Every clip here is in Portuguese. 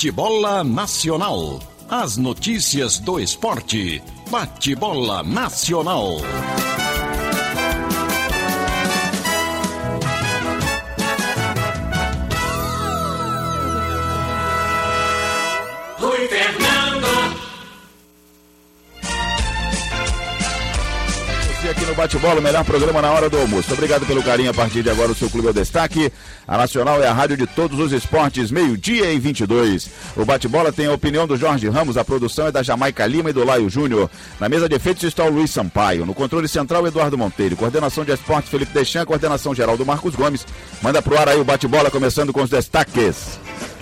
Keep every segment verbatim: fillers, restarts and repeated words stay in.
Bate-bola Nacional. As notícias do esporte. Bate-bola Nacional. Rui Fernando. Aqui no Bate-Bola, o melhor programa na hora do almoço. Obrigado pelo carinho. A partir de agora o seu clube é o destaque. A Nacional é a rádio de todos os esportes, meio-dia e vinte e dois. O Bate-Bola tem a opinião do Jorge Ramos, a produção é da Jamaica Lima e do Laio Júnior. Na mesa de efeitos está o Luiz Sampaio. No controle central, Eduardo Monteiro. Coordenação de esportes, Felipe Deschamps. Coordenação geral do Marcos Gomes. Manda pro ar aí o Bate-Bola, começando com os destaques.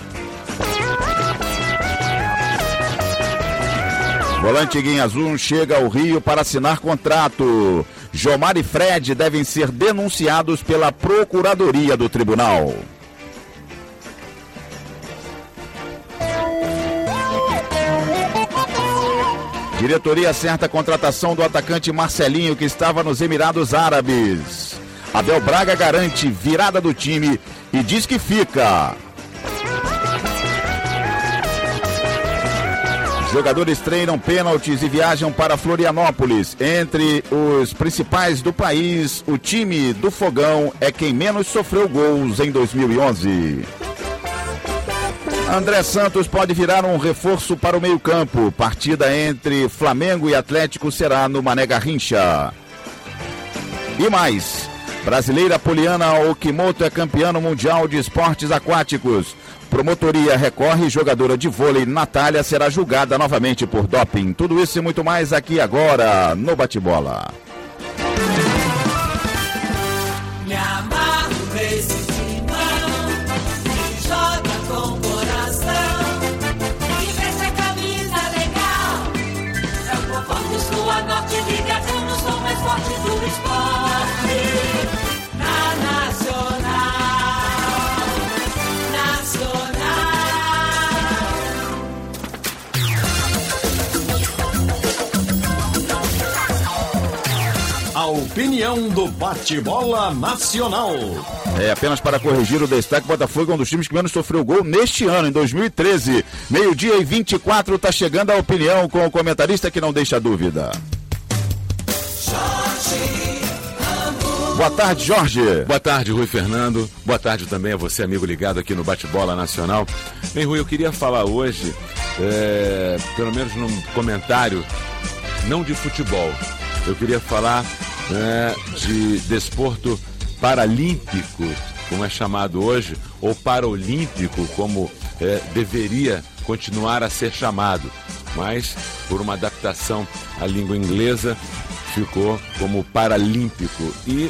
Volante Guinhazum chega ao Rio para assinar contrato. Jomar e Fred devem ser denunciados pela Procuradoria do Tribunal. Diretoria acerta a contratação do atacante Marcelinho, que estava nos Emirados Árabes. Abel Braga garante virada do time e diz que fica. Jogadores treinam pênaltis e viajam para Florianópolis. Entre os principais do país, o time do Fogão é quem menos sofreu gols em dois mil e onze. André Santos pode virar um reforço para o meio-campo. Partida entre Flamengo e Atlético será no Mané Garrincha. E mais, brasileira Poliana Okimoto é campeã mundial de esportes aquáticos. Promotoria recorre, jogadora de vôlei Natália será julgada novamente por doping. Tudo isso e muito mais aqui agora no Bate-Bola. Me amarro nesse timão, que joga com coração, que veste a camisa legal. É o povão do sul a norte, ligação no som mais forte do esporte. Na Nacional. A opinião do Bate-Bola Nacional. É, apenas para corrigir o destaque, Botafogo é um dos times que menos sofreu gol neste ano, em dois mil e treze. Meio-dia e vinte e quatro, está chegando a opinião com o comentarista que não deixa dúvida. Boa tarde, Jorge. Boa tarde, Rui Fernando. Boa tarde também a você, amigo ligado aqui no Bate-Bola Nacional. Bem, Rui, eu queria falar hoje, é, pelo menos num comentário, não de futebol, eu queria falar é, de desporto paralímpico, como é chamado hoje, ou paraolímpico, como é, deveria continuar a ser chamado, mas por uma adaptação à língua inglesa ficou como paralímpico e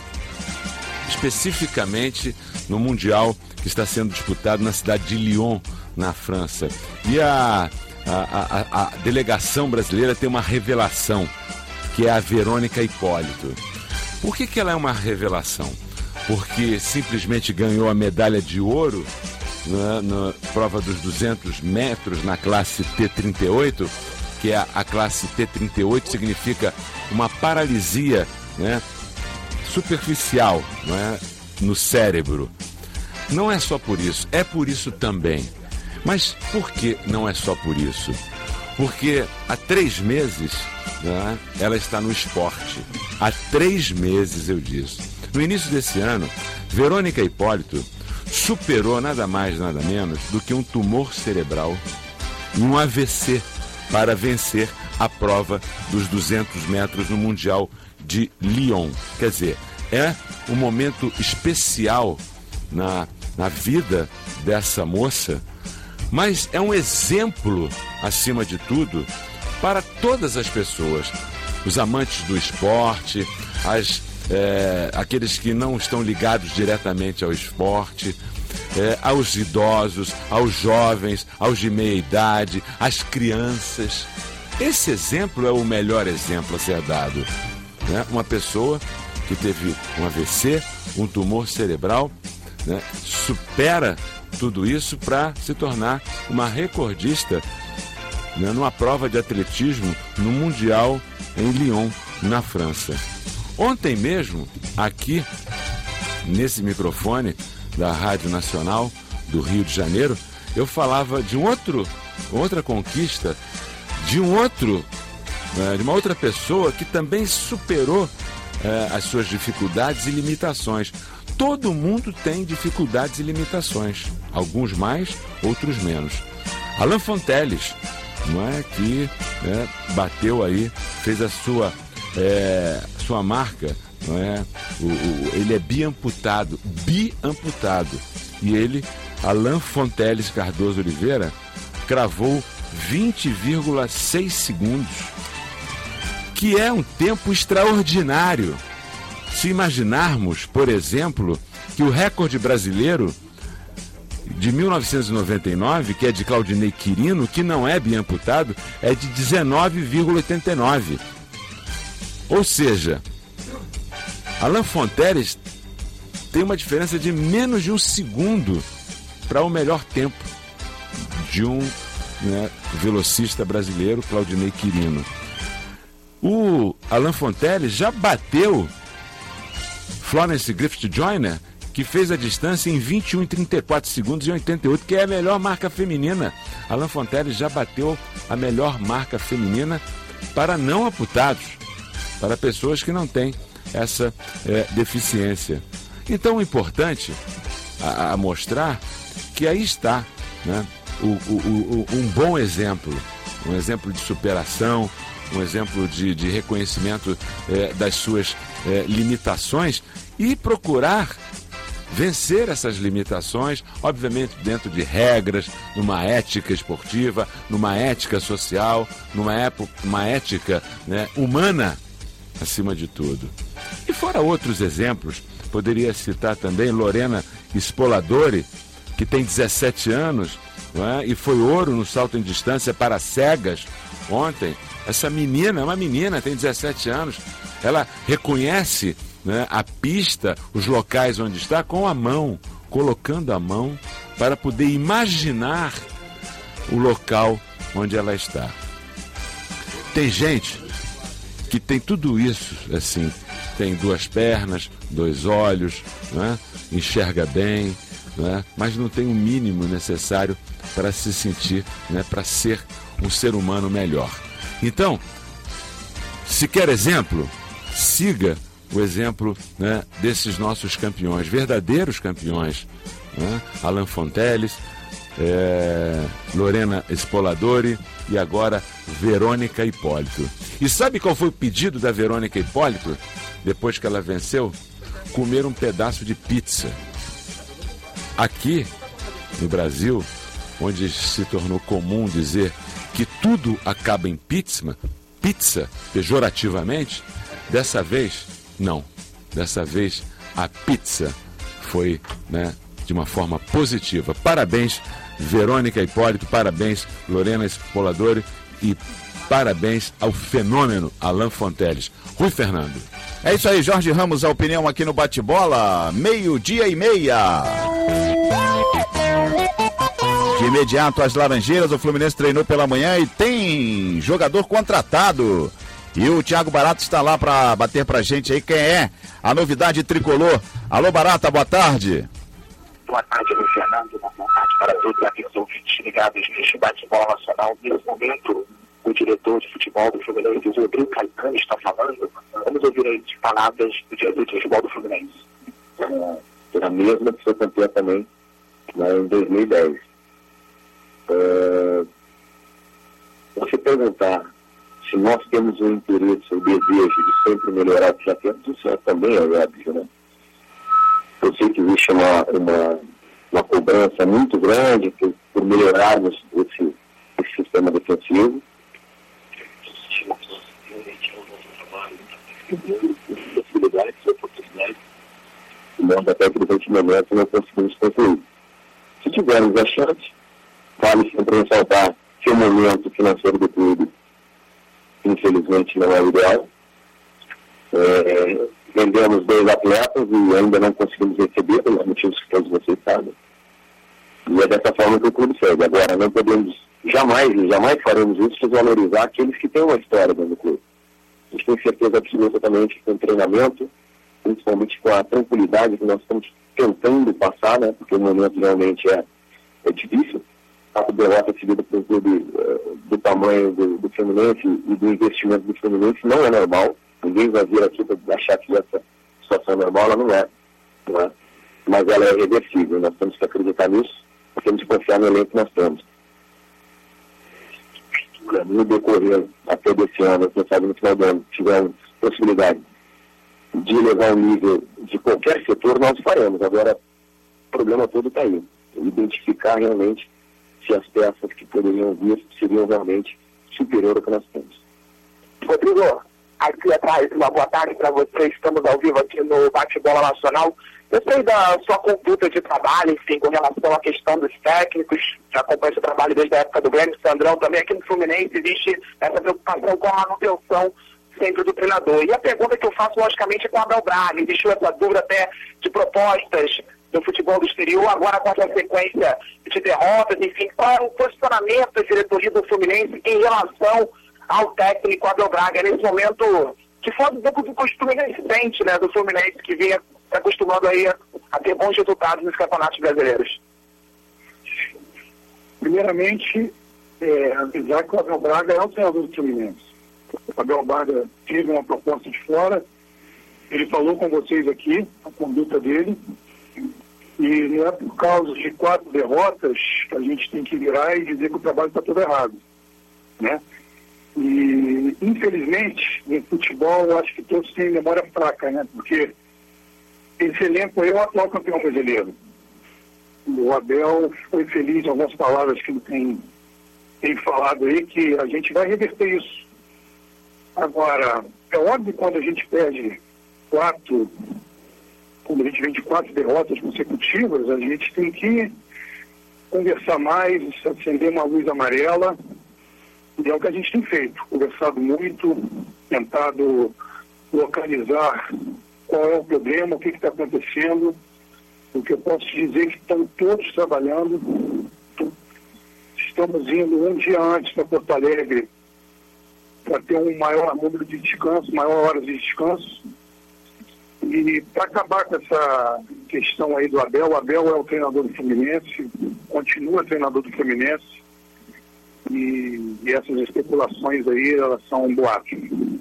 especificamente no Mundial que está sendo disputado na cidade de Lyon, na França. E a, a, a, a delegação brasileira tem uma revelação, que é a Verônica Hipólito. Por que que ela é uma revelação? Porque simplesmente ganhou a medalha de ouro na, na prova dos duzentos metros na classe T trinta e oito, que é a, a classe T trinta e oito significa uma paralisia, né, superficial, né, no cérebro. Não é só por isso, é por isso também. Mas por que não é só por isso? Porque há três meses, né, ela está no esporte. Há três meses, eu disse. No início desse ano, Verônica Hipólito superou nada mais, nada menos do que um tumor cerebral e um A V C para vencer a prova dos duzentos metros no Mundial de Lyon. Quer dizer, é um momento especial na, na vida dessa moça, mas é um exemplo, acima de tudo, para todas as pessoas, os amantes do esporte, as, é, aqueles que não estão ligados diretamente ao esporte, é, aos idosos, aos jovens, aos de meia idade, às crianças. Esse exemplo é o melhor exemplo a ser dado, né? Uma pessoa que teve um A V C, um tumor cerebral, né, supera tudo isso para se tornar uma recordista, né, numa prova de atletismo no Mundial em Lyon, na França. Ontem mesmo, aqui, nesse microfone da Rádio Nacional do Rio de Janeiro, eu falava de um outro, outra conquista, de um outro, né, de uma outra pessoa que também superou é, as suas dificuldades e limitações. Todo mundo tem dificuldades e limitações, alguns mais, outros menos. Alain Fonteles, não é, que é, bateu aí, fez a sua, é, sua marca, não é? O, o, ele é biamputado, biamputado. E ele, Alain Fonteles Cardoso Oliveira, cravou vinte vírgula seis segundos, que é um tempo extraordinário. Se imaginarmos, por exemplo, que o recorde brasileiro de mil novecentos e noventa e nove, que é de Claudinei Quirino, que não é biamputado, é de dezenove vírgula oitenta e nove. Ou seja, Alain Fonteles tem uma diferença de menos de um segundo para o melhor tempo de um, né, velocista brasileiro, Claudinei Quirino. O Alain Fonteles já bateu Florence Griffith Joyner, que fez a distância em vinte e um e trinta e quatro segundos e oitenta e oito, que é a melhor marca feminina. Alain Fonteles já bateu a melhor marca feminina para não amputados, para pessoas que não têm essa é, deficiência. Então, o importante a, a mostrar que aí está, né, o, o, o, um bom exemplo, um exemplo de superação, um exemplo de, de reconhecimento é, das suas é, limitações e procurar vencer essas limitações, obviamente dentro de regras, numa ética esportiva, numa ética social, numa época, uma ética, né, humana, acima de tudo. E fora outros exemplos, poderia citar também Lorena Spoladori, que tem dezessete anos, não é? E foi ouro no salto em distância para cegas ontem. Essa menina é uma menina, tem dezessete anos, ela reconhece, né, a pista, os locais onde está, com a mão, colocando a mão para poder imaginar o local onde ela está. Tem gente que tem tudo isso, assim, tem duas pernas, dois olhos, né, enxerga bem, né, mas não tem o mínimo necessário para se sentir, né, para ser um ser humano melhor. Então, se quer exemplo, siga o exemplo, né, desses nossos campeões, verdadeiros campeões, né? Alain Fonteles, é, Lorena Spoladori e agora Verônica Hipólito. E sabe qual foi o pedido da Verônica Hipólito, depois que ela venceu? Comer um pedaço de pizza. Aqui, no Brasil, onde se tornou comum dizer que tudo acaba em pizza, pizza, pejorativamente, dessa vez, não. Dessa vez, a pizza foi, né, de uma forma positiva. Parabéns, Verônica Hipólito, parabéns, Lorena Spoladori e parabéns ao fenômeno Alain Fonteles. Rui Fernando. É isso aí, Jorge Ramos, a opinião aqui no Bate-Bola, meio-dia e meia. De imediato, as Laranjeiras, o Fluminense treinou pela manhã e tem jogador contratado. E o Thiago Barata está lá para bater pra gente aí quem é a novidade tricolor. Alô, Barata, boa tarde. Boa tarde, Luiz Fernando. Boa tarde para todos os amigos ouvintes ligados neste bate-bola nacional. Nesse momento, o diretor de futebol do Fluminense, o Rodrigo Caetano, está falando. Vamos ouvir as palavras do diretor de futebol do Fluminense. É a mesma que foi campeã também, né, em dois mil e dez. É, você perguntar se nós temos um interesse, o um desejo de sempre melhorar o que já temos, isso é também é óbvio, né? Eu sei que existe uma, uma, uma cobrança muito grande por, por melhorarmos esse, esse sistema defensivo. Possibilidades e oportunidades. E nós até que durante o momento não conseguimos concluir. Se tivermos a chance, vale sempre ressaltar que o momento financeiro do clube infelizmente não é o ideal. É, vendemos dois atletas e ainda não conseguimos receber, pelos motivos que todos vocês sabem. E é dessa forma que o clube segue. Agora, não podemos jamais, jamais faremos isso, desvalorizar aqueles que têm uma história dentro do clube. A gente tem certeza absolutamente que com o treinamento, principalmente com a tranquilidade que nós estamos tentando passar, né, porque o momento realmente é, é difícil, quatro derrotas seguidas para um clube uh, do tamanho do, do Fluminense e do investimento do Fluminense não é normal. Ninguém vai vir aqui para achar que essa situação é normal, ela não é, não é. Mas ela é reversível. Nós temos que acreditar nisso, temos que confiar no elenco que nós temos. No decorrer até desse ano, quem sabe no final do ano, tivermos possibilidade de elevar o nível de qualquer setor, nós faremos. Agora, o problema todo está aí. Identificar realmente se as peças que poderiam vir seriam realmente superiores ao que nós temos. Rodrigo, aqui atrás, uma boa tarde para você. Estamos ao vivo aqui no Bate-Bola Nacional. Eu sei da sua conduta de trabalho, enfim, com relação à questão dos técnicos. Já acompanho esse trabalho desde a época do Grêmio, Sandrão. Também aqui no Fluminense existe essa preocupação com a manutenção sempre do treinador. E a pergunta que eu faço, logicamente, é com o Abel Braga. Existiu essa dúvida até de propostas do futebol do exterior, agora com essa sequência de derrotas, enfim, qual é o posicionamento da diretoria do Fluminense em relação ao técnico Abel Braga, nesse momento que foi um pouco do costume recente, né, do Fluminense, que vinha se acostumando aí a, a ter bons resultados nos campeonatos brasileiros? Primeiramente, é, avisar que o Abel Braga é o treinador do Fluminense. O Abel Braga teve uma proposta de fora, ele falou com vocês aqui, a conduta dele, e não é por causa de quatro derrotas que a gente tem que virar e dizer que o trabalho está todo errado, né? E, infelizmente, no futebol, eu acho que todos têm memória fraca, né? Porque esse elenco é o atual campeão brasileiro. O Abel foi feliz em algumas palavras que ele tem, tem falado aí, que a gente vai reverter isso. Agora, é óbvio que quando a gente perde quatro, quando a gente vem de quatro derrotas consecutivas, a gente tem que conversar mais, acender uma luz amarela, e é o que a gente tem feito, conversado muito, tentado localizar qual é o problema, o que está acontecendo. O que eu posso dizer é que estão todos trabalhando. Estamos indo um dia antes para Porto Alegre para ter um maior número de descanso, maior horas de descanso. E para acabar com essa questão aí do Abel, o Abel é o treinador do Fluminense, continua treinador do Fluminense, e, e essas especulações aí, elas são um boato.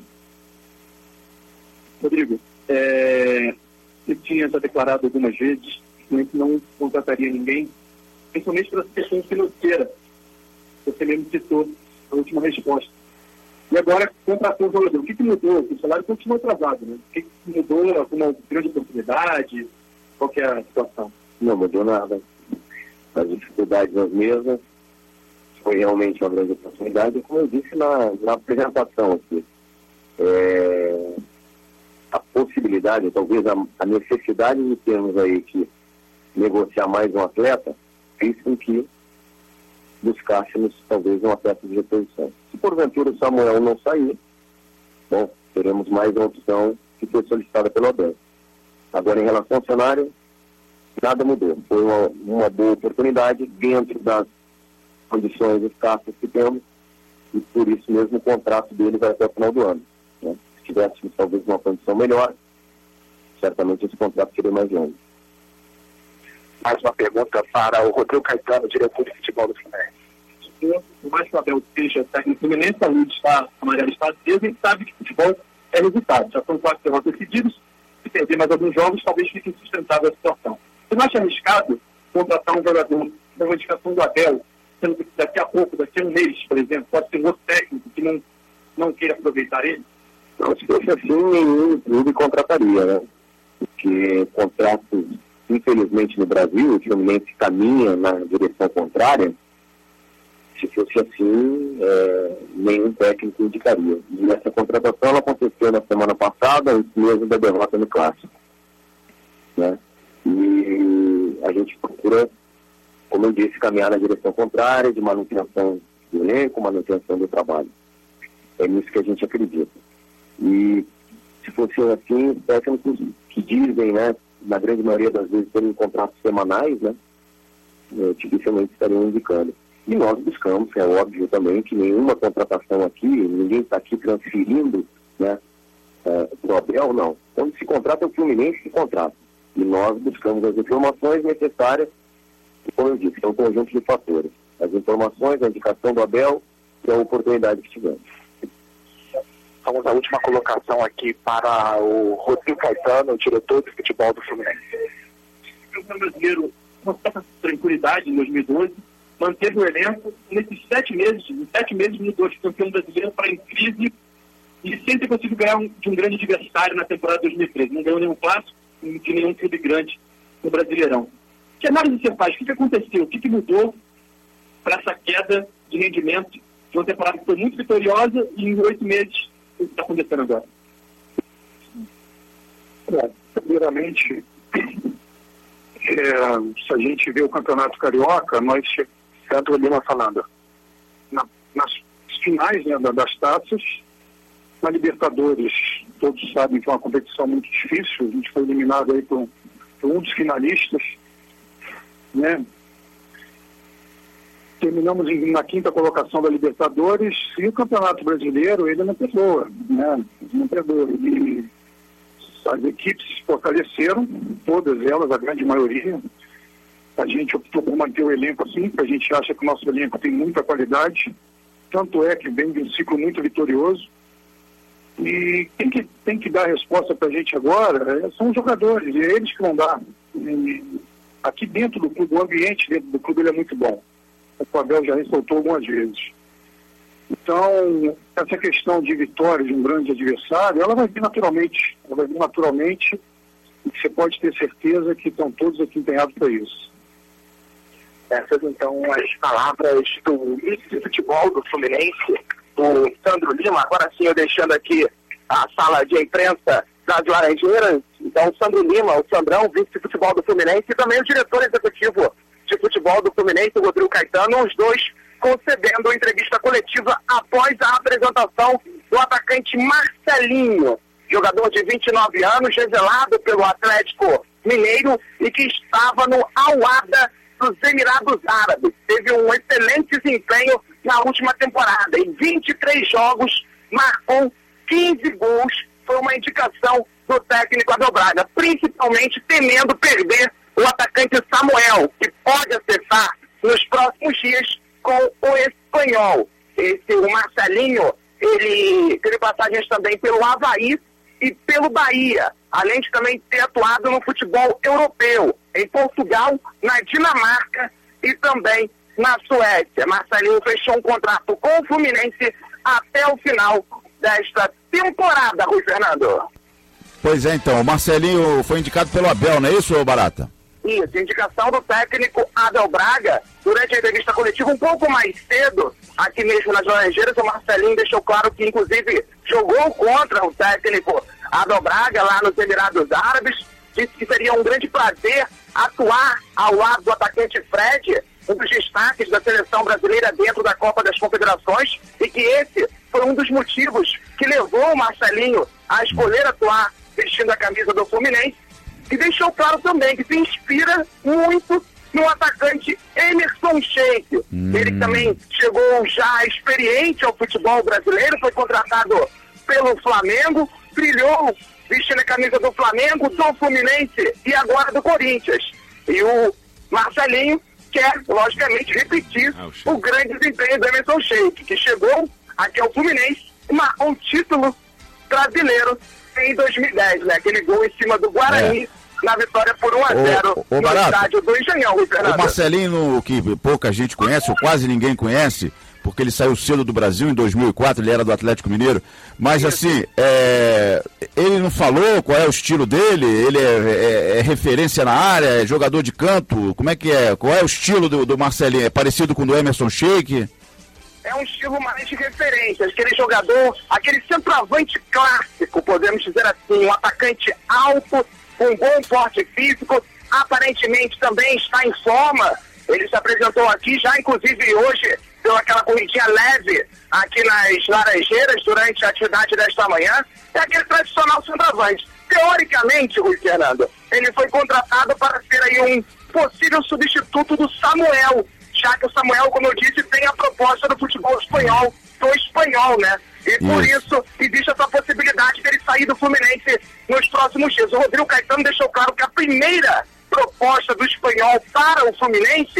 Rodrigo, é, você tinha já declarado algumas vezes que não contrataria ninguém, principalmente pela questão financeira. Você mesmo citou a última resposta. E agora contratou o jogador. O que, que mudou? O salário continua atrasado, né? O que, que mudou? Alguma grande oportunidade? Qual que é a situação? Não mudou nada. As dificuldades as mesmas. Foi realmente uma grande oportunidade. Como eu disse na, na apresentação aqui, é, a possibilidade, talvez a, a necessidade de termos aí que negociar mais um atleta, fez com que buscássemos talvez um atleta de reposição. Se porventura o Samuel não sair, bom, teremos mais uma opção que foi solicitada pelo Abel. Agora, em relação ao cenário, nada mudou. Foi uma, uma boa oportunidade dentro das condições escassas que temos, e por isso mesmo o contrato dele vai até o final do ano, né? Se tivéssemos talvez uma condição melhor, certamente esse contrato seria mais longo. Mais uma pergunta para o Rodrigo Caetano, diretor de futebol do Fluminense. Por mais que o Abel seja técnico do Fluminense, a luz está, a amarela está acesa, a gente sabe que futebol é resultado. Já são quatro derrotas seguidas, se perder mais alguns jogos, talvez fique insustentável a situação. Você não acha arriscado contratar um jogador com uma indicação do Abel, sendo que daqui a pouco, daqui a um mês, por exemplo, pode ter um outro técnico que não, não queira aproveitar ele? Não, se fosse assim, nenhum clube contrataria, né? Porque contratos, infelizmente, no Brasil, o Fluminense caminha na direção contrária. Se fosse assim, é, nenhum técnico indicaria. E essa contratação ela aconteceu na semana passada, antes mesmo da derrota no Clássico, né? E a gente procura, como eu disse, caminhar na direção contrária, de manutenção do elenco, manutenção do trabalho. É nisso que a gente acredita. E se fosse assim, técnicos que dizem, né, na grande maioria das vezes terem contratos semanais, né, dificilmente estariam indicando. E nós buscamos, é óbvio também, que nenhuma contratação aqui, ninguém está aqui transferindo, né, é, para o Abel, não. Quando se contrata, é o Fluminense que contrata. E nós buscamos as informações necessárias, e como eu disse, é um conjunto de fatores. as informações, a indicação do Abel e a oportunidade que tivemos. Vamos à última colocação aqui para o Rodrigo Caetano, o diretor de futebol do Fluminense. O campeão brasileiro, com certa tranquilidade, em dois mil e doze, manteve o elenco. Nesses sete meses, em sete meses mudou de campeão brasileiro para em crise e sempre conseguiu ganhar um, de um grande adversário na temporada de dois mil e treze. Não ganhou nenhum clássico de nenhum clube grande no Brasileirão. Que análise você faz? O que, que aconteceu? O que, que mudou para essa queda de rendimento de uma temporada que foi muito vitoriosa e em oito meses o que está acontecendo agora? Bom, primeiramente, é, se a gente vê o Campeonato Carioca, nós, Sandro Lima falando, na, nas finais, né, das taças, na Libertadores, todos sabem que é uma competição muito difícil, a gente foi eliminado aí por, por um dos finalistas, né? Terminamos em, na quinta colocação da Libertadores e o Campeonato Brasileiro, ele não perdoa, né? Não perdoa. E as equipes se fortaleceram, todas elas, a grande maioria. A gente optou por manter o elenco assim, porque a gente acha que o nosso elenco tem muita qualidade, tanto é que vem de um ciclo muito vitorioso. E quem que tem que dar a resposta para a gente agora são os jogadores, e é eles que vão dar. E aqui dentro do clube, o ambiente dentro do clube ele é muito bom. O Abel já ressaltou algumas vezes. Então, essa questão de vitória de um grande adversário, ela vai vir naturalmente. Ela vai vir naturalmente e você pode ter certeza que estão todos aqui empenhados para isso. Essas, então, as palavras do vice-futebol do Fluminense, do Sandro Lima. Agora sim, eu deixando aqui a sala de imprensa das Laranjeiras. Então, o Sandro Lima, o Sandrão, vice-futebol do Fluminense, e também o diretor executivo de futebol do Fluminense, o Rodrigo Caetano, os dois concedendo a entrevista coletiva após a apresentação do atacante Marcelinho, jogador de vinte e nove anos, revelado pelo Atlético Mineiro e que estava no Al-Wahda dos Emirados Árabes. Teve um excelente desempenho na última temporada. Em vinte e três jogos, marcou quinze gols. Foi uma indicação do técnico Abel Braga, principalmente temendo perder o atacante Samuel, que pode acertar nos próximos dias com o Espanhol. Esse, o Marcelinho, ele teve passagens também pelo Avaí e pelo Bahia, além de também ter atuado no futebol europeu, em Portugal, na Dinamarca e também na Suécia. Marcelinho fechou um contrato com o Fluminense até o final desta temporada, Rui Fernando. Pois é, então, o Marcelinho foi indicado pelo Abel, não é isso, Barata? Isso, indicação do técnico Abel Braga, durante a entrevista coletiva um pouco mais cedo, aqui mesmo nas Laranjeiras, o Marcelinho deixou claro que, inclusive, jogou contra o técnico Abel Braga lá nos Emirados Árabes, disse que seria um grande prazer atuar ao lado do atacante Fred, um dos destaques da seleção brasileira dentro da Copa das Confederações, e que esse foi um dos motivos que levou o Marcelinho a escolher atuar vestindo a camisa do Fluminense, e deixou claro também que se inspira muito no atacante Emerson Sheik. Hum. Ele também chegou já experiente ao futebol brasileiro, foi contratado pelo Flamengo, brilhou vestindo a camisa do Flamengo, do Fluminense e agora do Corinthians. E o Marcelinho quer, logicamente, repetir ah, o, o grande desempenho do Emerson Sheik, que chegou aqui ao Fluminense e marcou um título brasileiro em dois mil e dez, né? Aquele gol em cima do Guarani, é. na vitória por um a zero no Barato, estádio do Engenhão. O Marcelinho, que pouca gente conhece, ou quase ninguém conhece, porque ele saiu cedo do Brasil em dois mil e quatro, ele era do Atlético Mineiro, mas assim, é, ele não falou qual é o estilo dele, ele é, é, é referência na área, é jogador de canto, como é que é? Qual é o estilo do, do Marcelinho? É parecido com o do Emerson Sheik? É um estilo mais de referência, aquele jogador, aquele centroavante clássico, podemos dizer assim, um atacante alto, com bom porte físico, aparentemente também está em forma. Ele se apresentou aqui já, inclusive hoje, deu aquela corridinha leve aqui nas Laranjeiras durante a atividade desta manhã. É aquele tradicional centroavante. Teoricamente, Rui Fernando, ele foi contratado para ser aí um possível substituto do Samuel, já que o Samuel, como eu disse, tem a proposta do futebol espanhol, do espanhol, né? E por isso. isso existe essa possibilidade dele sair do Fluminense nos próximos dias. O Rodrigo Caetano deixou claro que a primeira proposta do espanhol para o Fluminense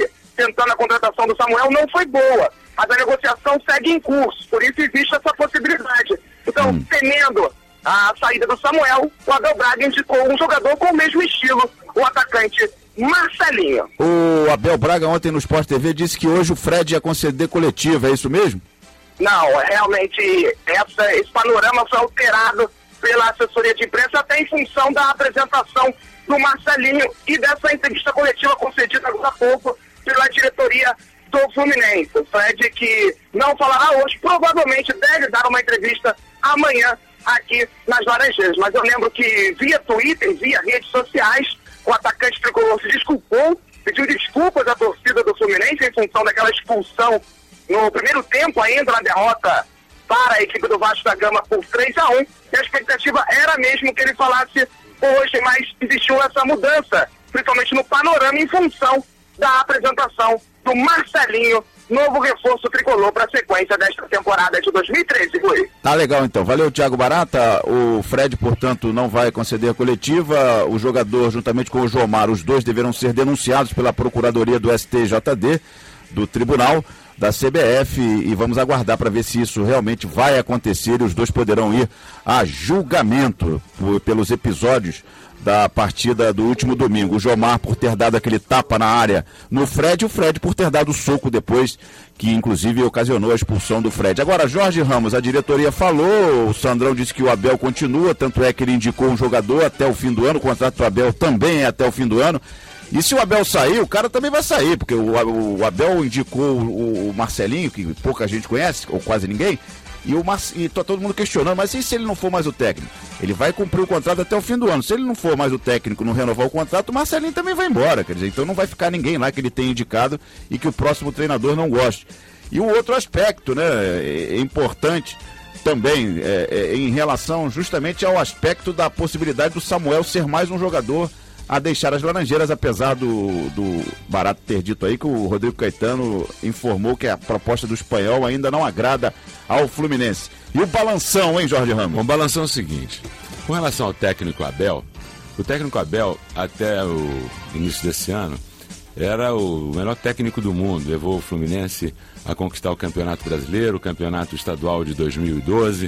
tentando a contratação do Samuel não foi boa, mas a negociação segue em curso, por isso existe essa possibilidade. Então, hum. temendo a saída do Samuel, o Abel Braga indicou um jogador com o mesmo estilo, o atacante Marcelinho. O Abel Braga ontem no Sport T V disse que hoje o Fred ia conceder coletiva, é isso mesmo? Não, realmente essa, esse panorama foi alterado pela assessoria de imprensa até em função da apresentação do Marcelinho e dessa entrevista coletiva concedida agora há pouco pela diretoria do Fluminense. O Fred, que não falará hoje, provavelmente deve dar uma entrevista amanhã aqui nas Laranjeiras. Mas eu lembro que via Twitter, via redes sociais, o atacante tricolor se desculpou, pediu desculpas à torcida do Fluminense em função daquela expulsão no primeiro tempo, ainda na derrota para a equipe do Vasco da Gama por três a um, e a expectativa era mesmo que ele falasse hoje, mas existiu essa mudança, principalmente no panorama, em função da apresentação do Marcelinho, novo reforço tricolor para a sequência desta temporada de dois mil e treze, Rui. Tá legal então, valeu Thiago Barata. O Fred, portanto, não vai conceder a coletiva, o jogador juntamente com o Jomar, os dois deverão ser denunciados pela Procuradoria do S T J D, do Tribunal da C B F, e vamos aguardar para ver se isso realmente vai acontecer e os dois poderão ir a julgamento por, pelos episódios da partida do último domingo. O Jomar por ter dado aquele tapa na área no Fred, e o Fred por ter dado o soco depois, que inclusive ocasionou a expulsão do Fred. Agora, Jorge Ramos, a diretoria falou, o Sandrão disse que o Abel continua, tanto é que ele indicou um jogador até o fim do ano, o contrato do Abel também é até o fim do ano. E se o Abel sair, o cara também vai sair, porque o, o Abel indicou o, o Marcelinho, que pouca gente conhece, ou quase ninguém, e, o Mar... e tá todo mundo questionando, mas e se ele não for mais o técnico? Ele vai cumprir o contrato até o fim do ano. Se ele não for mais o técnico, não renovar o contrato, o Marcelinho também vai embora, quer dizer, então não vai ficar ninguém lá que ele tenha indicado e que o próximo treinador não goste. E o outro aspecto, né, é importante também, é, é, em relação justamente ao aspecto da possibilidade do Samuel ser mais um jogador a deixar as Laranjeiras, apesar do, do Barato ter dito aí que o Rodrigo Caetano informou que a proposta do espanhol ainda não agrada ao Fluminense. E o balanção, hein, Jorge Ramos? O balanção é o seguinte, com relação ao técnico Abel, o técnico Abel, até o início desse ano, era o melhor técnico do mundo, levou o Fluminense a conquistar o Campeonato Brasileiro, o Campeonato Estadual de dois mil e doze,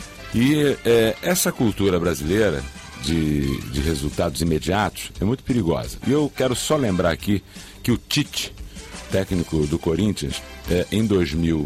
e é, essa cultura brasileira De, de resultados imediatos é muito perigosa. E eu quero só lembrar aqui que o Tite, técnico do Corinthians, é, em dois mil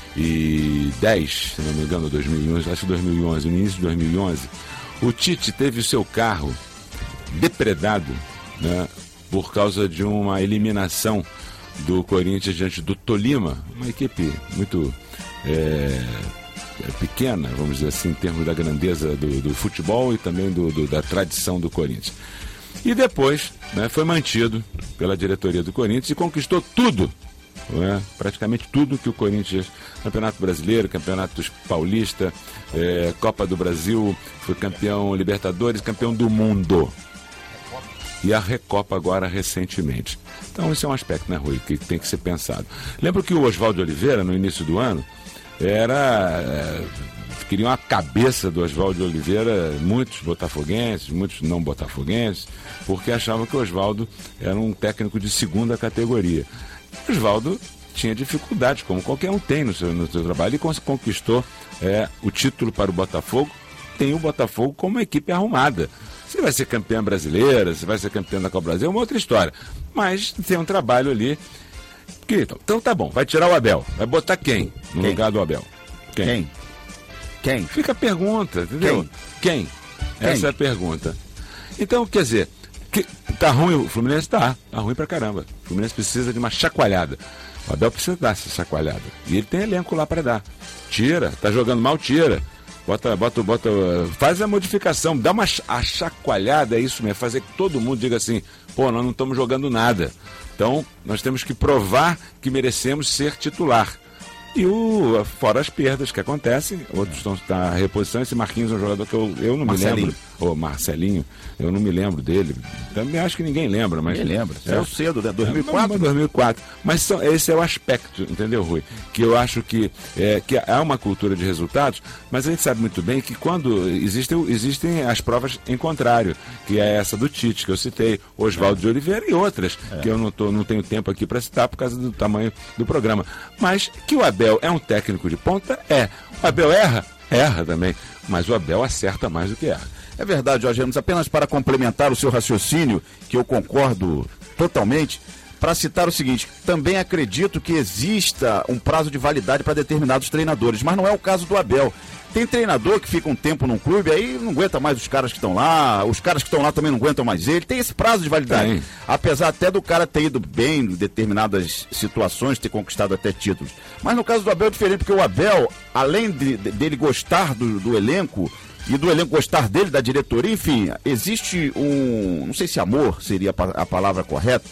e dez, se não me engano, dois mil e onze, acho que dois mil e onze, no início de dois mil e onze, o Tite teve o seu carro depredado, né, por causa de uma eliminação do Corinthians diante do Tolima, uma equipe muito é, pequena, vamos dizer assim, em termos da grandeza do, do futebol e também do, do, da tradição do Corinthians. E depois, né, foi mantido pela diretoria do Corinthians e conquistou tudo, né, praticamente tudo que o Corinthians, Campeonato Brasileiro, Campeonato Paulista, é, Copa do Brasil, foi campeão Libertadores, campeão do mundo. E a Recopa agora recentemente. Então esse é um aspecto, né, Rui, que tem que ser pensado. Lembro que o Oswaldo Oliveira, no início do ano, era é, queriam a cabeça do Oswaldo Oliveira, muitos botafoguenses, muitos não botafoguenses, porque achavam que o Oswaldo era um técnico de segunda categoria. O Oswaldo tinha dificuldades, como qualquer um tem no seu, no seu trabalho, e conquistou é, o título para o Botafogo. Tem o Botafogo como uma equipe arrumada. Se vai ser campeã brasileira, se vai ser campeão da Copa Brasil, é uma outra história. Mas tem um trabalho ali. Então, então tá bom, vai tirar o Abel. Vai botar quem no quem? lugar do Abel? Quem? Quem? Quem? Fica a pergunta, entendeu? Quem? Quem? Quem? Essa é a pergunta. Então, quer dizer, que, tá ruim o Fluminense? Tá, tá ruim pra caramba. O Fluminense precisa de uma chacoalhada. O Abel precisa dar essa chacoalhada. E ele tem elenco lá pra dar. Tira, tá jogando mal, tira. Bota, bota, bota, faz a modificação, dá uma a chacoalhada, é isso mesmo, fazer que todo mundo diga assim, pô, nós não estamos jogando nada. Então, nós temos que provar que merecemos ser titular. E o, fora as perdas que acontecem, outros estão na reposição. Esse Marquinhos é um jogador que eu, eu não Marcelinho. me lembro. Ô, Marcelinho, eu não me lembro dele. Também acho que ninguém lembra, mas. Ninguém lembra. É, Saiu cedo, né? dois mil e quatro. É, dois mil e quatro. Mas são, esse é o aspecto, entendeu, Rui? Que eu acho que, é, que há uma cultura de resultados, mas a gente sabe muito bem que quando existem, existem as provas em contrário, que é essa do Tite, que eu citei, Oswaldo é. de Oliveira e outras, é. que eu não, tô, não tenho tempo aqui para citar por causa do tamanho do programa. Mas que o Abel é um técnico de ponta, é. O Abel erra? Erra também. Mas o Abel acerta mais do que erra. É verdade, Jorge Ramos. Apenas para complementar o seu raciocínio, que eu concordo totalmente, para citar o seguinte: também acredito que exista um prazo de validade para determinados treinadores, mas não é o caso do Abel. Tem treinador que fica um tempo num clube, aí não aguenta mais os caras que estão lá, os caras que estão lá também não aguentam mais ele. Tem esse prazo de validade. Tem. Apesar até do cara ter ido bem em determinadas situações, ter conquistado até títulos. Mas no caso do Abel é diferente, porque o Abel, além de, de, dele gostar do, do elenco, e do elenco gostar dele, da diretoria, enfim, existe um, não sei se amor seria a palavra correta,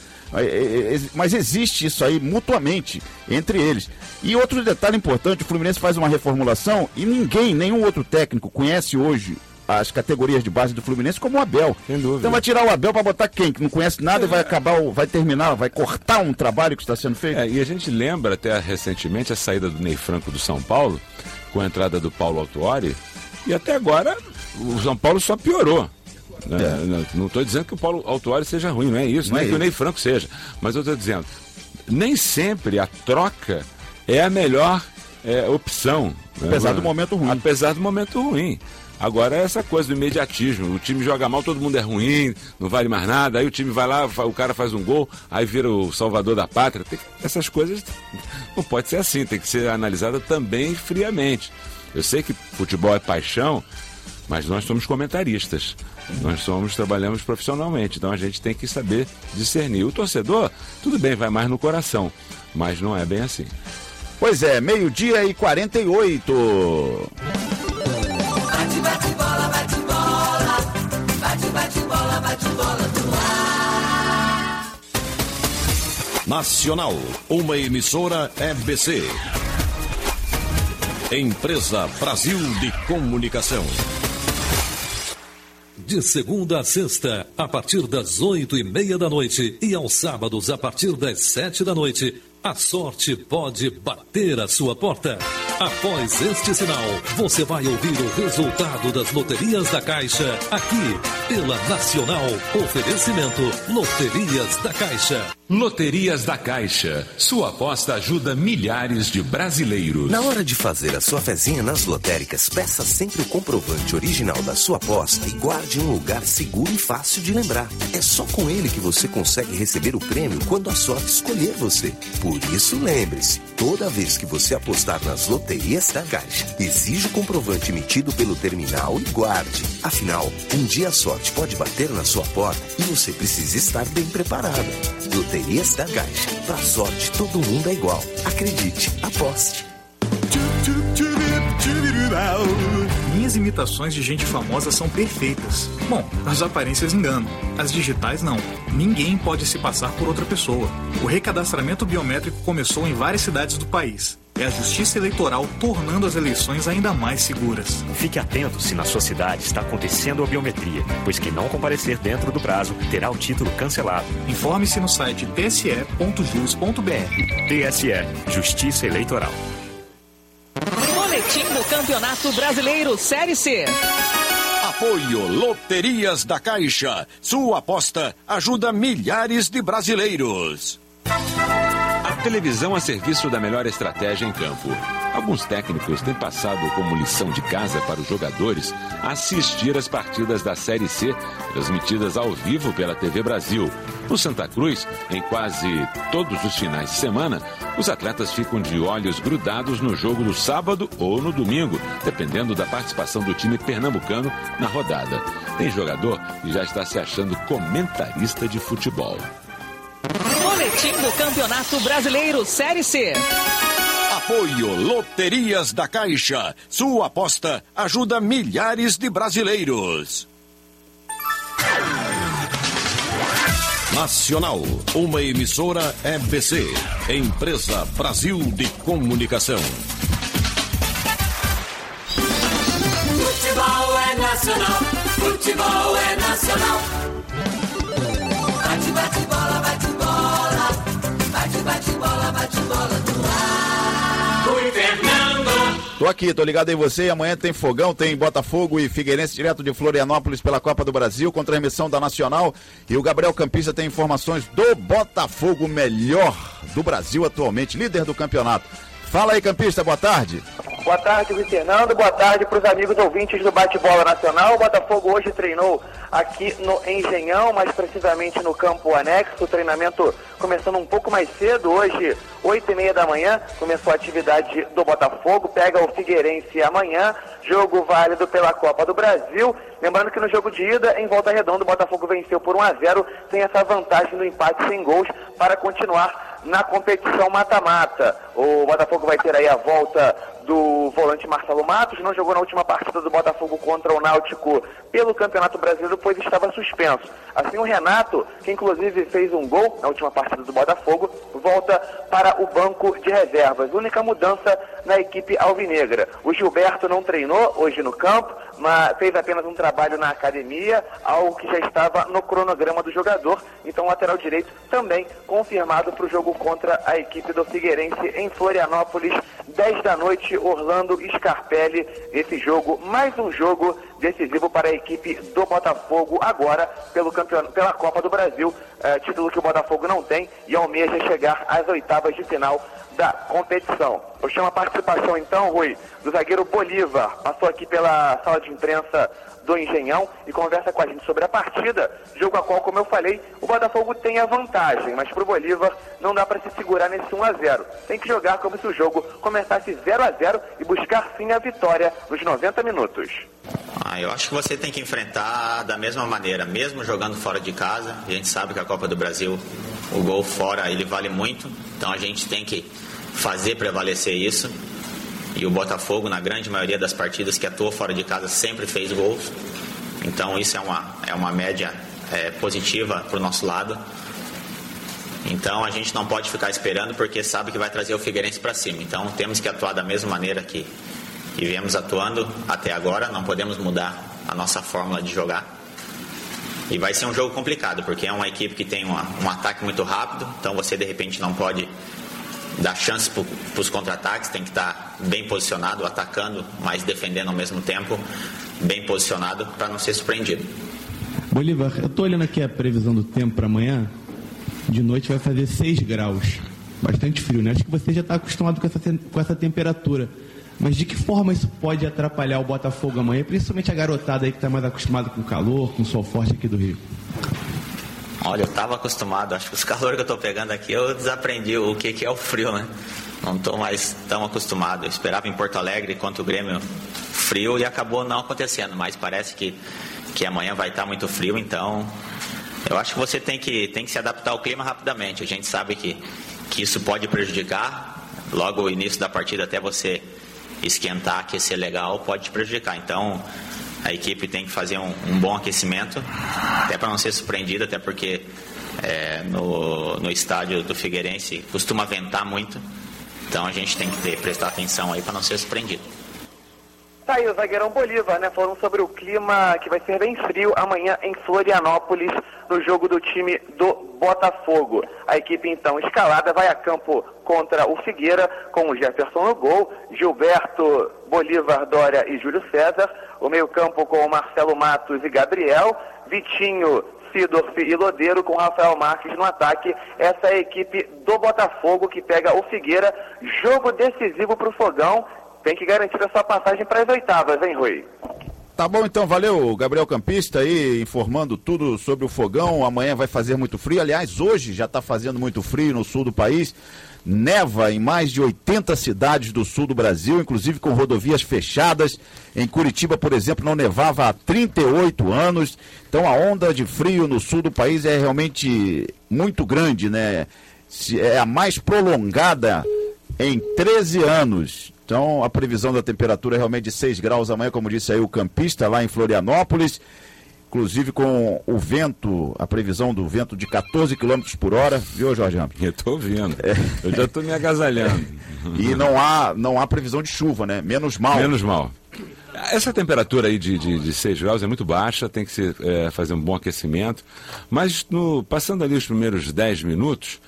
mas existe isso aí mutuamente entre eles. E outro detalhe importante: o Fluminense faz uma reformulação e ninguém, nenhum outro técnico conhece hoje as categorias de base do Fluminense como o Abel. Sem dúvida. Então vai tirar o Abel para botar quem? Que não conhece nada é. e vai acabar, vai terminar, vai cortar um trabalho que está sendo feito. É, e a gente lembra até recentemente a saída do Ney Franco do São Paulo, com a entrada do Paulo Autuori, e até agora o São Paulo só piorou. É. Não estou dizendo que o Paulo Autuori seja ruim, não é isso, não nem é que o Ney Franco seja, mas eu estou dizendo, nem sempre a troca é a melhor é, opção. Apesar né? do momento ruim. Apesar do momento ruim. Agora é essa coisa do imediatismo, o time joga mal, todo mundo é ruim, não vale mais nada, aí o time vai lá, o cara faz um gol, aí vira o salvador da pátria. Tem, essas coisas não pode ser assim, tem que ser analisada também friamente. Eu sei que futebol é paixão, mas nós somos comentaristas. Nós somos, trabalhamos profissionalmente, então a gente tem que saber discernir. O torcedor, tudo bem, vai mais no coração, mas não é bem assim. Pois é, meio-dia e quarenta e oito. Bate, bate, bola, bate, bola. Bate, bate, bola, bate, bola no ar. Nacional, uma emissora E B C. Empresa Brasil de Comunicação. De segunda a sexta, a partir das oito e meia da noite e aos sábados a partir das sete da noite, a sorte pode bater a sua porta. Após este sinal, você vai ouvir o resultado das loterias da Caixa aqui pela Nacional. Oferecimento Loterias da Caixa. Loterias da Caixa. Sua aposta ajuda milhares de brasileiros. Na hora de fazer a sua fezinha nas lotéricas, peça sempre o comprovante original da sua aposta e guarde em um lugar seguro e fácil de lembrar. É só com ele que você consegue receber o prêmio quando a sorte escolher você. Por isso, lembre-se, toda vez que você apostar nas loterias da Caixa, exija o comprovante emitido pelo terminal e guarde. Afinal, um dia a sorte pode bater na sua porta e você precisa estar bem preparado. Loterias da Caixa. Pra sorte, todo mundo é igual. Acredite, aposte. Minhas imitações de gente famosa são perfeitas. Bom, as aparências enganam, as digitais não. Ninguém pode se passar por outra pessoa. O recadastramento biométrico começou em várias cidades do país. É a Justiça Eleitoral tornando as eleições ainda mais seguras. Fique atento se na sua cidade está acontecendo a biometria, pois quem não comparecer dentro do prazo terá o título cancelado. Informe-se no site t s e ponto jus ponto b r. T S E, Justiça Eleitoral. Boletim do Campeonato Brasileiro Série C. Apoio Loterias da Caixa. Sua aposta ajuda milhares de brasileiros. A televisão a serviço da melhor estratégia em campo. Alguns técnicos têm passado como lição de casa para os jogadores assistir às partidas da Série C, transmitidas ao vivo pela T V Brasil. No Santa Cruz, em quase todos os finais de semana, os atletas ficam de olhos grudados no jogo do sábado ou no domingo, dependendo da participação do time pernambucano na rodada. Tem jogador que já está se achando comentarista de futebol. Boletim do Campeonato Brasileiro Série C. Apoio Loterias da Caixa. Sua aposta ajuda milhares de brasileiros. Nacional, uma emissora E B C, Empresa Brasil de Comunicação. Futebol é nacional, futebol é nacional. Bate, bate, bola, bate, bola. Bate, bate, bola, bate, bola no ar. Rui Fernando. Tô aqui, tô ligado em você. E amanhã tem Fogão, tem Botafogo e Figueirense direto de Florianópolis pela Copa do Brasil, com transmissão da Nacional. E o Gabriel Campista tem informações do Botafogo, melhor do Brasil atualmente, líder do campeonato. Fala aí, Campista, boa tarde. Boa tarde, Luiz Fernando. Boa tarde para os amigos ouvintes do Bate-Bola Nacional. O Botafogo hoje treinou aqui no Engenhão, mais precisamente no campo anexo. O treinamento começando um pouco mais cedo, hoje, oito e meia da manhã, começou a atividade do Botafogo. Pega o Figueirense amanhã, jogo válido pela Copa do Brasil. Lembrando que no jogo de ida, em Volta Redonda, o Botafogo venceu por um a zero. Tem essa vantagem do empate sem gols para continuar na competição mata-mata. O Botafogo vai ter aí a volta do volante Marcelo Matos, não jogou na última partida do Botafogo contra o Náutico pelo Campeonato Brasileiro, pois estava suspenso. Assim, o Renato, que inclusive fez um gol na última partida do Botafogo, volta para o banco de reservas. Única mudança na equipe alvinegra. O Gilberto não treinou hoje no campo, mas fez apenas um trabalho na academia, algo que já estava no cronograma do jogador. Então, o lateral direito também confirmado para o jogo contra a equipe do Figueirense em Florianópolis, dez da noite, Orlando Scarpelli. Esse jogo, mais um jogo decisivo para a equipe do Botafogo, agora pelo campeonato, pela Copa do Brasil, eh, título que o Botafogo não tem e almeja chegar às oitavas de final da competição. Eu chamo a participação então, Rui, do zagueiro Bolívar, passou aqui pela sala de imprensa do Engenhão e conversa com a gente sobre a partida, jogo a qual, como eu falei, o Botafogo tem a vantagem, mas pro Bolívar não dá para se segurar nesse um a zero. Tem que jogar como se o jogo começasse zero a zero e buscar sim a vitória nos noventa minutos. Ah, eu acho que você tem que enfrentar da mesma maneira, mesmo jogando fora de casa. A gente sabe que a Copa do Brasil, o gol fora, ele vale muito, então a gente tem que fazer prevalecer isso. E o Botafogo, na grande maioria das partidas que atuou fora de casa, sempre fez gols. Então isso é uma, é uma média é, positiva para o nosso lado. Então a gente não pode ficar esperando, porque sabe que vai trazer o Figueirense para cima. Então temos que atuar da mesma maneira que, que viemos atuando até agora. Não podemos mudar a nossa fórmula de jogar. E vai ser um jogo complicado, porque é uma equipe que tem uma, um ataque muito rápido. Então você de repente não pode dar chance para os contra-ataques, tem que estar bem posicionado, atacando, mas defendendo ao mesmo tempo, bem posicionado para não ser surpreendido. Bolívar, eu estou olhando aqui a previsão do tempo para amanhã, de noite vai fazer seis graus, bastante frio, né? Acho que você já está acostumado com essa, com essa temperatura, mas de que forma isso pode atrapalhar o Botafogo amanhã, principalmente a garotada aí que está mais acostumada com o calor, com o sol forte aqui do Rio? Olha, eu estava acostumado, acho que os calores que eu estou pegando aqui, eu desaprendi o que, que é o frio, né? Não estou mais tão acostumado. Eu esperava em Porto Alegre contra o Grêmio frio e acabou não acontecendo, mas parece que, que amanhã vai estar muito frio, então eu acho que você tem que, tem que se adaptar ao clima rapidamente. A gente sabe que, que isso pode prejudicar, logo o início da partida até você esquentar, aquecer legal, pode te prejudicar. Então a equipe tem que fazer um, um bom aquecimento, até para não ser surpreendida, até porque é, no, no estádio do Figueirense costuma ventar muito, então a gente tem que ter, prestar atenção aí para não ser surpreendido. Tá aí o zagueirão Bolívar, né, falando sobre o clima que vai ser bem frio amanhã em Florianópolis, no jogo do time do Botafogo. A equipe então escalada vai a campo contra o Figueira, com o Jefferson no gol, Gilberto, Bolívar, Dória e Júlio César, o meio-campo com o Marcelo Matos e Gabriel, Vitinho, Sidorf e Lodeiro, com Rafael Marques no ataque. Essa é a equipe do Botafogo que pega o Figueira. Jogo decisivo para o Fogão, tem que garantir a sua passagem para as oitavas, hein, Rui? Tá bom, então, valeu, Gabriel Campista aí, informando tudo sobre o Fogão. Amanhã vai fazer muito frio, aliás, hoje já está fazendo muito frio no sul do país. Neva em mais de oitenta cidades do sul do Brasil, inclusive com rodovias fechadas. Em Curitiba, por exemplo, não nevava há trinta e oito anos. Então a onda de frio no sul do país é realmente muito grande, né? É a mais prolongada em treze anos. Então a previsão da temperatura é realmente de seis graus amanhã, como disse aí o Campista, lá em Florianópolis. inclusive com o vento, a previsão do vento de quatorze quilômetros por hora, viu, Jorge Ramos? Eu tô ouvindo, é. eu já tô me agasalhando. E não há, não há previsão de chuva, né? Menos mal. Menos mal. Essa temperatura aí de, de, de seis graus é muito baixa, tem que se, é, fazer um bom aquecimento, mas no, passando ali os primeiros dez minutos,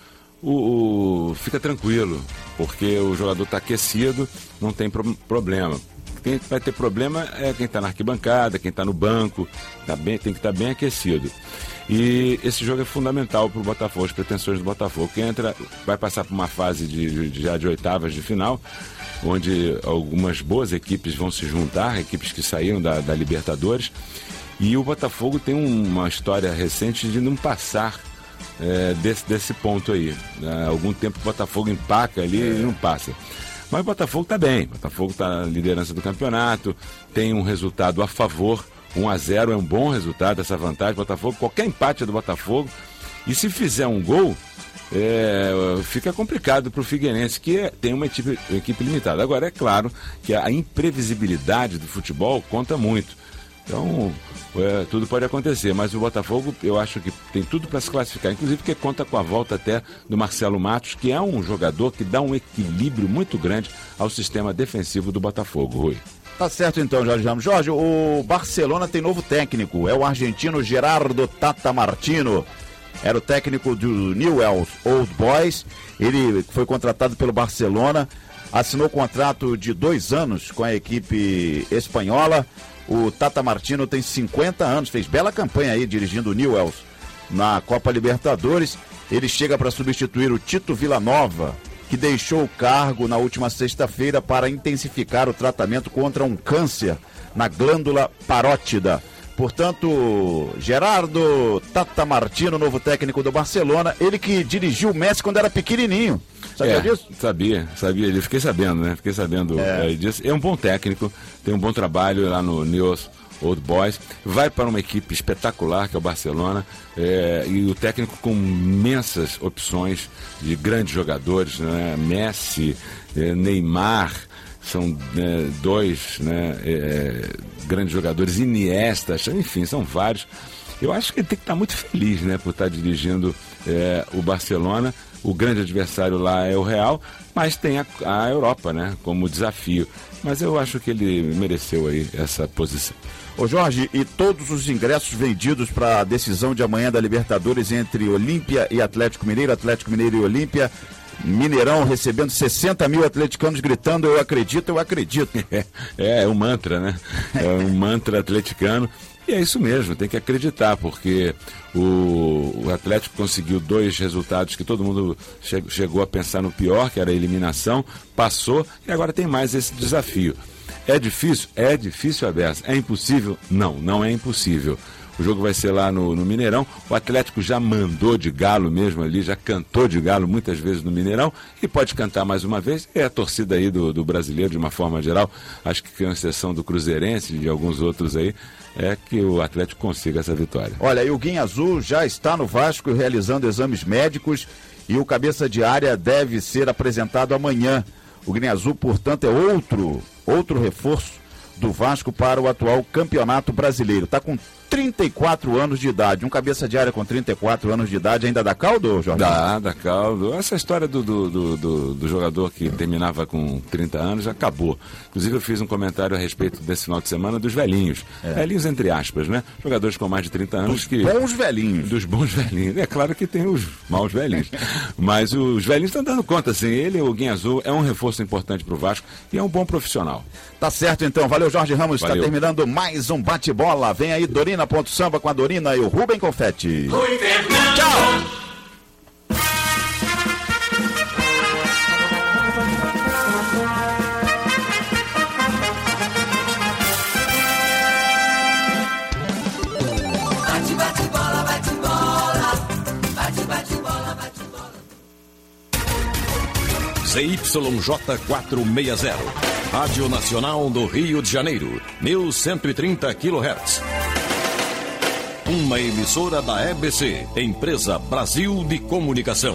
o, o, fica tranquilo, porque o jogador está aquecido, não tem pro, problema. Quem vai ter problema é quem está na arquibancada, quem está no banco, tá bem, tem que estar tá bem aquecido. E esse jogo é fundamental para o Botafogo, as pretensões do Botafogo, que entra, vai passar por uma fase de, de, já de oitavas de final, onde algumas boas equipes vão se juntar, equipes que saíram da, da Libertadores, e o Botafogo tem uma história recente de não passar é, desse, desse ponto aí. Há algum tempo o Botafogo empaca ali e não passa. Mas o Botafogo está bem, o Botafogo está na liderança do campeonato, tem um resultado a favor, um a zero é um bom resultado, essa vantagem do Botafogo, qualquer empate é do Botafogo, e se fizer um gol, é, fica complicado para o Figueirense, que é, tem uma equipe, uma equipe limitada. Agora, é claro que a imprevisibilidade do futebol conta muito. Então, é, tudo pode acontecer, mas o Botafogo, eu acho que tem tudo para se classificar, inclusive porque conta com a volta até do Marcelo Matos, que é um jogador que dá um equilíbrio muito grande ao sistema defensivo do Botafogo, Rui. Tá certo então, Jorge Ramos. Jorge, o Barcelona tem novo técnico, é o argentino Gerardo Tata Martino. Era o técnico do Newell's Old Boys, ele foi contratado pelo Barcelona, assinou contrato de dois anos com a equipe espanhola. O Tata Martino tem cinquenta anos, fez bela campanha aí dirigindo o Newell's na Copa Libertadores. Ele chega para substituir o Tito Villanova, que deixou o cargo na última sexta-feira para intensificar o tratamento contra um câncer na glândula parótida. Portanto, Gerardo Tata Martino, novo técnico do Barcelona, ele que dirigiu o Messi quando era pequenininho. Sabia é, disso? Sabia, sabia. Eu fiquei sabendo, né? Fiquei sabendo é. É, disso. É um bom técnico, tem um bom trabalho lá no Newell's Old Boys. Vai para uma equipe espetacular, que é o Barcelona, é, e o técnico com imensas opções de grandes jogadores, né? Messi, é, Neymar, são é, dois né, é, grandes jogadores, Iniesta, enfim, são vários. Eu acho que ele tem que estar muito feliz, né, por estar dirigindo é, o Barcelona. O grande adversário lá é o Real, mas tem a, a Europa, né, como desafio. Mas eu acho que ele mereceu aí essa posição. Ô Jorge, e todos os ingressos vendidos para a decisão de amanhã da Libertadores entre Olímpia e Atlético Mineiro, Atlético Mineiro e Olímpia, Mineirão recebendo sessenta mil atleticanos gritando eu acredito, eu acredito. É, é um mantra, né? É um mantra atleticano. E é isso mesmo, tem que acreditar, porque o, o Atlético conseguiu dois resultados que todo mundo che, chegou a pensar no pior, que era a eliminação, passou e agora tem mais esse desafio. É difícil? É difícil, Abessa. É impossível? Não, não é impossível. O jogo vai ser lá no, no Mineirão. O Atlético já mandou de galo mesmo ali, já cantou de galo muitas vezes no Mineirão e pode cantar mais uma vez. É a torcida aí do, do brasileiro, de uma forma geral, acho que com exceção do Cruzeirense e de alguns outros aí, é que o Atlético consiga essa vitória. Olha, e o Guinha Azul já está no Vasco realizando exames médicos e o cabeça de área deve ser apresentado amanhã. O Guinha Azul, portanto, é outro, outro reforço do Vasco para o atual Campeonato Brasileiro. Está com trinta e quatro anos de idade. Um cabeça de área com trinta e quatro anos de idade ainda dá caldo, Jorge? Dá, dá caldo. Essa história do, do, do, do, do jogador que terminava com trinta anos já acabou. Inclusive eu fiz um comentário a respeito desse final de semana dos velhinhos. É. Velhinhos entre aspas, né? Jogadores com mais de trinta anos. Dos que... bons velhinhos. Dos bons velhinhos. É claro que tem os maus velhinhos. Mas os velhinhos estão dando conta, assim. Ele, o Guinha Azul, é um reforço importante para o Vasco e é um bom profissional. Tá certo então. Valeu, Jorge Ramos. Está terminando mais um bate-bola. Vem aí, Dorina Ponto Samba com a Dorina e o Rubem Confetti. Oi, Fernando. Tchau. Bate, bate, bola, bate, bola. Bate, bate, bola, bate, bola. Z Y J quatrocentos e sessenta. Rádio Nacional do Rio de Janeiro. mil cento e trinta quilohertz. Uma emissora da E B C, Empresa Brasil de Comunicação.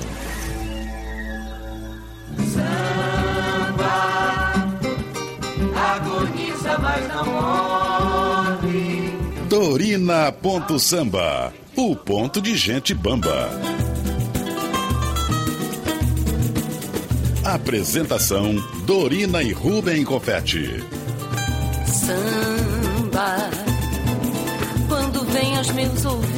Samba agoniza, mas não morre. Dorina Ponto Samba, o ponto de gente bamba. Apresentação Dorina e Rubem Confetti. Samba, quando vem aos meus ouvidos,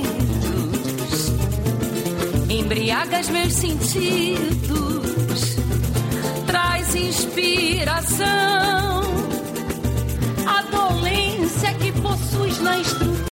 embriagas meus sentidos, traz inspiração, a dolência que possuis na estrutura.